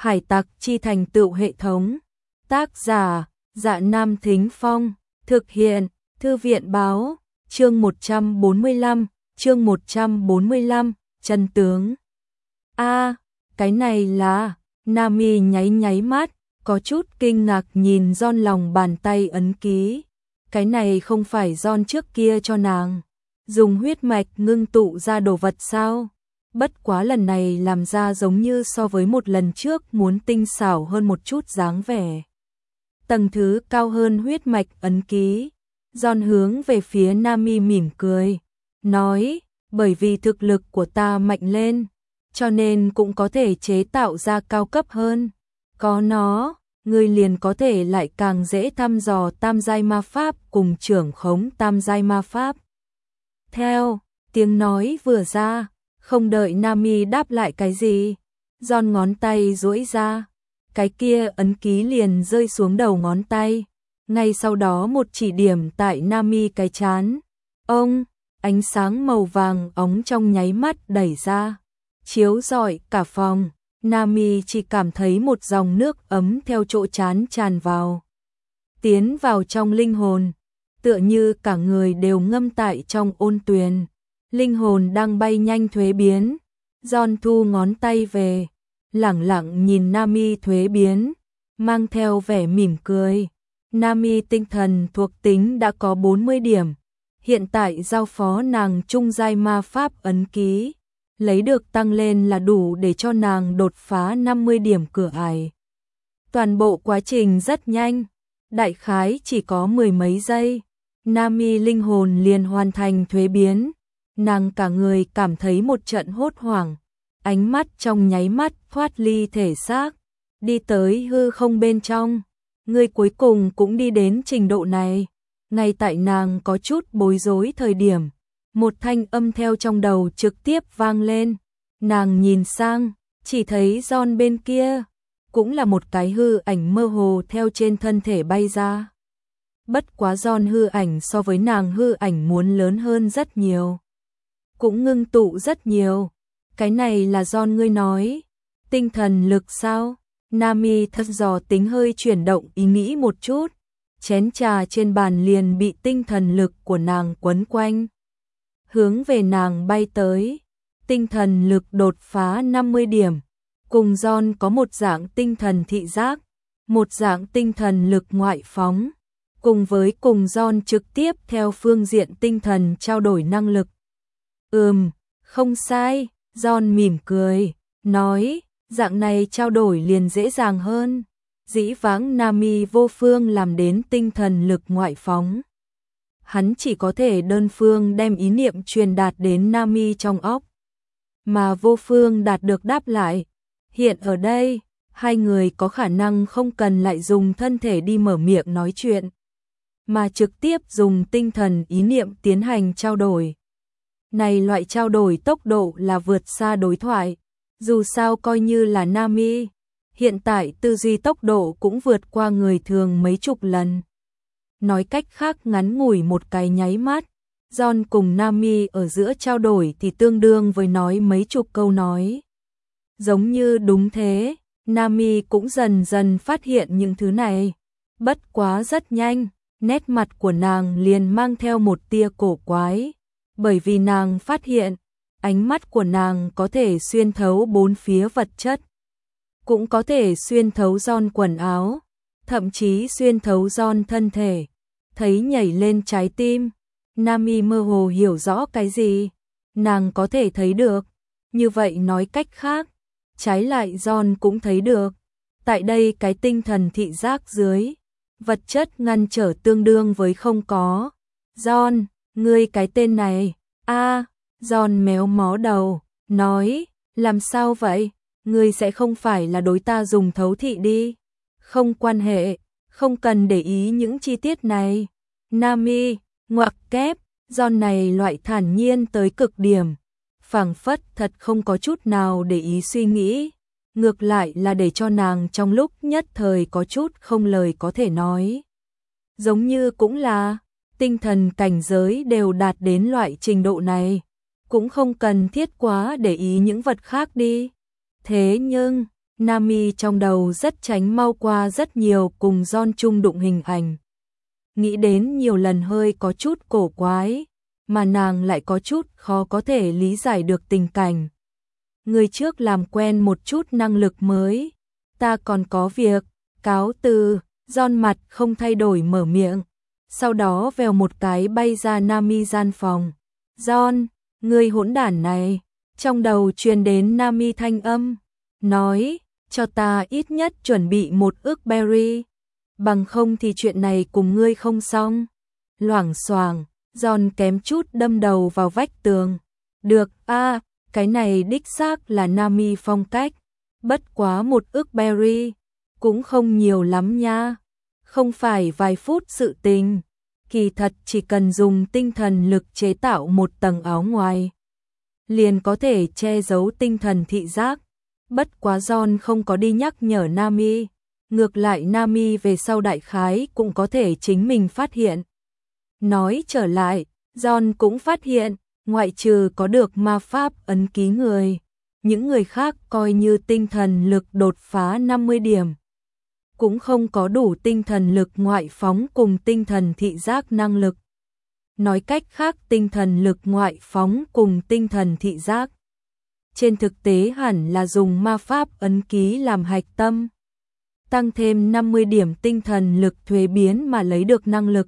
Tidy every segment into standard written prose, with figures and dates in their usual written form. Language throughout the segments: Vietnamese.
Hải tặc chi thành tựu hệ thống. Tác giả, Dạ Nam Thính Phong. Thực hiện, Thư viện báo. Chương 145, chân tướng. Cái này là... Nami nháy mắt, có chút kinh ngạc nhìn John lòng bàn tay ấn ký. Cái này không phải John trước kia cho nàng dùng huyết mạch ngưng tụ ra đồ vật sao? Bất quá lần này làm ra giống như so với một lần trước muốn tinh xảo hơn một chút dáng vẻ. Tầng thứ cao hơn huyết mạch ấn ký. John hướng về phía Nami mỉm cười, nói, bởi vì thực lực của ta mạnh lên, cho nên cũng có thể chế tạo ra cao cấp hơn. Có nó, ngươi liền có thể lại càng dễ thăm dò tam giai ma pháp cùng trưởng khống tam giai ma pháp. Theo, tiếng nói vừa ra, không đợi Nami đáp lại cái gì, John ngón tay duỗi ra, cái kia ấn ký liền rơi xuống đầu ngón tay. Ngay sau đó một chỉ điểm tại Nami cái trán. Ánh sáng màu vàng óng trong nháy mắt đẩy ra, chiếu rọi cả phòng. Nami chỉ cảm thấy một dòng nước ấm theo chỗ trán tràn vào, tiến vào trong linh hồn, tựa như cả người đều ngâm tại trong ôn tuyền. Linh hồn đang bay nhanh thuế biến. John thu ngón tay về, lẳng lặng nhìn Nami thuế biến, mang theo vẻ mỉm cười. Nami tinh thần thuộc tính đã có 40 điểm, hiện tại giao phó nàng trung giai ma pháp ấn ký, lấy được tăng lên là đủ để cho nàng đột phá 50 điểm cửa ải. Toàn bộ quá trình rất nhanh, đại khái chỉ có mười mấy giây, Nami linh hồn liền hoàn thành thuế biến. Nàng cả người cảm thấy một trận hốt hoảng, ánh mắt trong nháy mắt thoát ly thể xác, đi tới hư không bên trong. Ngươi cuối cùng cũng đi đến trình độ này. Ngay tại nàng có chút bối rối thời điểm, một thanh âm theo trong đầu trực tiếp vang lên. Nàng nhìn sang, chỉ thấy John bên kia, cũng là một cái hư ảnh mơ hồ theo trên thân thể bay ra. Bất quá John hư ảnh so với nàng hư ảnh muốn lớn hơn rất nhiều, cũng ngưng tụ rất nhiều. Cái này là John ngươi nói, tinh thần lực sao? Nami thật dò tính hơi chuyển động ý nghĩ một chút, chén trà trên bàn liền bị tinh thần lực của nàng quấn quanh, hướng về nàng bay tới. Tinh thần lực đột phá 50 điểm, cùng John có một dạng tinh thần thị giác, một dạng tinh thần lực ngoại phóng, cùng John trực tiếp theo phương diện tinh thần trao đổi năng lực. Không sai, John mỉm cười, nói, dạng này trao đổi liền dễ dàng hơn. Dĩ vãng Nami vô phương làm đến tinh thần lực ngoại phóng, hắn chỉ có thể đơn phương đem ý niệm truyền đạt đến Nami trong óc, mà vô phương đạt được đáp lại. Hiện ở đây, hai người có khả năng không cần lại dùng thân thể đi mở miệng nói chuyện, mà trực tiếp dùng tinh thần ý niệm tiến hành trao đổi. Này loại trao đổi tốc độ là vượt xa đối thoại. Dù sao coi như là Nami, hiện tại tư duy tốc độ cũng vượt qua người thường mấy chục lần. Nói cách khác, ngắn ngủi một cái nháy mắt, John cùng Nami ở giữa trao đổi thì tương đương với nói mấy chục câu nói. Giống như đúng thế, Nami cũng dần dần phát hiện những thứ này. Bất quá rất nhanh, nét mặt của nàng liền mang theo một tia cổ quái, bởi vì nàng phát hiện ánh mắt của nàng có thể xuyên thấu bốn phía vật chất, cũng có thể xuyên thấu John quần áo, thậm chí xuyên thấu John thân thể, thấy nhảy lên trái tim. Nami mơ hồ hiểu rõ cái gì, nàng có thể thấy được. Như vậy nói cách khác, trái lại John cũng thấy được. Tại đây cái tinh thần thị giác dưới, vật chất ngăn trở tương đương với không có. John, ngươi cái tên này, John méo mó đầu, nói, làm sao vậy? Ngươi sẽ không phải là đối ta dùng thấu thị đi? Không quan hệ, không cần để ý những chi tiết này. Nami, ngoặc kép, John này loại thản nhiên tới cực điểm, phảng phất thật không có chút nào để ý suy nghĩ, ngược lại là để cho nàng trong lúc nhất thời có chút không lời có thể nói. Giống như cũng là tinh thần cảnh giới đều đạt đến loại trình độ này, cũng không cần thiết quá để ý những vật khác đi. Thế nhưng, Nami trong đầu rất tránh mau qua rất nhiều cùng John chung đụng hình ảnh. Nghĩ đến nhiều lần hơi có chút cổ quái, mà nàng lại có chút khó có thể lý giải được tình cảnh. Người trước làm quen một chút năng lực mới, ta còn có việc, cáo từ. John mặt không thay đổi mở miệng, sau đó vèo một cái bay ra Nami gian phòng. John, ngươi hỗn đản này, trong đầu truyền đến Nami thanh âm, nói, cho ta ít nhất chuẩn bị 1 ức berry, bằng không thì chuyện này cùng ngươi không xong. Loảng xoảng, John kém chút đâm đầu vào vách tường. Được a, cái này đích xác là Nami phong cách, bất quá 1 ức berry, cũng không nhiều lắm nha, không phải vài phút sự tình, kỳ thật chỉ cần dùng tinh thần lực chế tạo một tầng áo ngoài, liền có thể che giấu tinh thần thị giác. Bất quá John không có đi nhắc nhở Nami, ngược lại Nami về sau đại khái cũng có thể chính mình phát hiện. Nói trở lại, John cũng phát hiện, ngoại trừ có được ma pháp ấn ký người, những người khác coi như tinh thần lực đột phá 50 điểm, cũng không có đủ tinh thần lực ngoại phóng cùng tinh thần thị giác năng lực. Nói cách khác, tinh thần lực ngoại phóng cùng tinh thần thị giác trên thực tế hẳn là dùng ma pháp ấn ký làm hạch tâm, tăng thêm 50 điểm tinh thần lực thuế biến mà lấy được năng lực.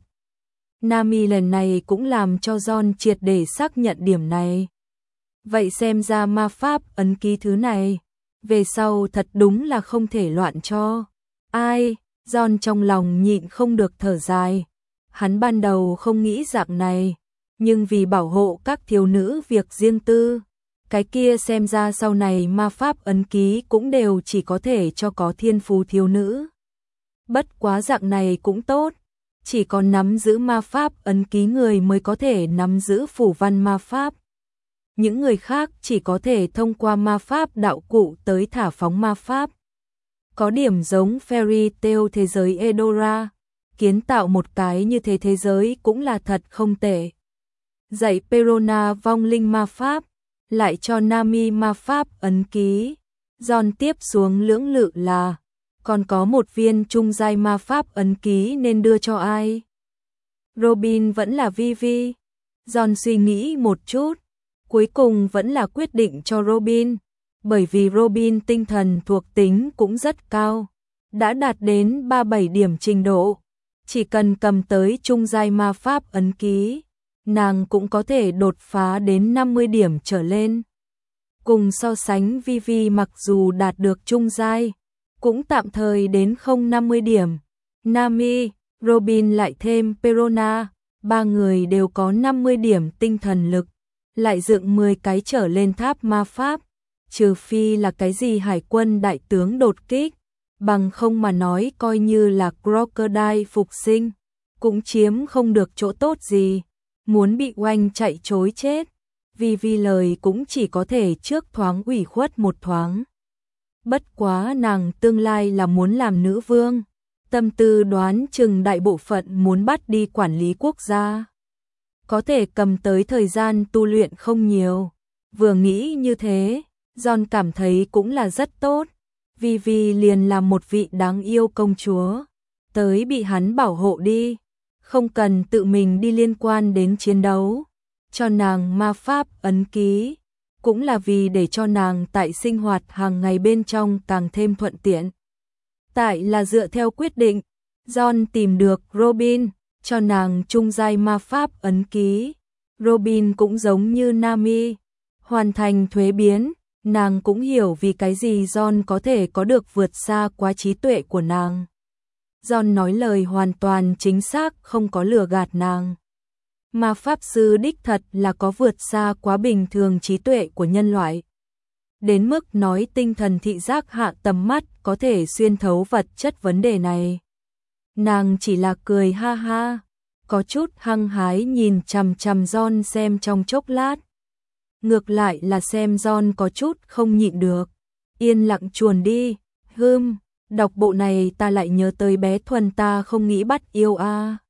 Nami lần này cũng làm cho John triệt để xác nhận điểm này. Vậy xem ra ma pháp ấn ký thứ này, về sau thật đúng là không thể loạn cho. Ai, John trong lòng nhịn không được thở dài. Hắn ban đầu không nghĩ dạng này, nhưng vì bảo hộ các thiếu nữ việc riêng tư, cái kia xem ra sau này ma pháp ấn ký cũng đều chỉ có thể cho có thiên phú thiếu nữ. Bất quá dạng này cũng tốt, chỉ có nắm giữ ma pháp ấn ký người mới có thể nắm giữ phủ văn ma pháp. Những người khác chỉ có thể thông qua ma pháp đạo cụ tới thả phóng ma pháp. Có điểm giống fairy tale thế giới Edora, kiến tạo một cái như thế thế giới cũng là thật không tệ. Dạy Perona vong linh ma pháp, lại cho Nami ma pháp ấn ký. John tiếp xuống lưỡng lự là, còn có một viên trung giai ma pháp ấn ký nên đưa cho ai? Robin vẫn là Vivi? John suy nghĩ một chút, cuối cùng vẫn là quyết định cho Robin, bởi vì Robin tinh thần thuộc tính cũng rất cao, đã đạt đến 37 điểm trình độ, chỉ cần cầm tới trung giai ma pháp ấn ký, nàng cũng có thể đột phá đến 50 điểm trở lên. Cùng so sánh Vivi mặc dù đạt được trung giai, cũng tạm thời đến không 50 điểm. Nami, Robin lại thêm Perona, ba người đều có 50 điểm tinh thần lực, lại dựng 10 cái trở lên tháp ma pháp, trừ phi là cái gì hải quân đại tướng đột kích, bằng không mà nói coi như là Crocodile phục sinh, cũng chiếm không được chỗ tốt gì, muốn bị oanh chạy chối chết. Vì lời cũng chỉ có thể trước thoáng ủy khuất một thoáng. Bất quá nàng tương lai là muốn làm nữ vương, tâm tư đoán chừng đại bộ phận muốn bắt đi quản lý quốc gia. Có thể cầm tới thời gian tu luyện không nhiều. Vừa nghĩ như thế, John cảm thấy cũng là rất tốt. Vivi liền là một vị đáng yêu công chúa, tới bị hắn bảo hộ đi, không cần tự mình đi liên quan đến chiến đấu. Cho nàng ma pháp ấn ký, cũng là vì để cho nàng tại sinh hoạt hàng ngày bên trong càng thêm thuận tiện. Tại là dựa theo quyết định, John tìm được Robin, cho nàng trung giai ma pháp ấn ký. Robin cũng giống như Nami, hoàn thành thuế biến, nàng cũng hiểu vì cái gì John có thể có được vượt xa quá trí tuệ của nàng. John nói lời hoàn toàn chính xác, không có lừa gạt nàng. Ma pháp sư đích thật là có vượt xa quá bình thường trí tuệ của nhân loại. Đến mức nói tinh thần thị giác hạ tầm mắt có thể xuyên thấu vật chất vấn đề này. Nàng chỉ là cười ha ha, có chút hăng hái nhìn chằm chằm John xem trong chốc lát. Ngược lại là xem John có chút không nhịn được, yên lặng chuồn đi. Đọc bộ này ta lại nhớ tới bé Thuần ta không nghĩ bắt yêu a.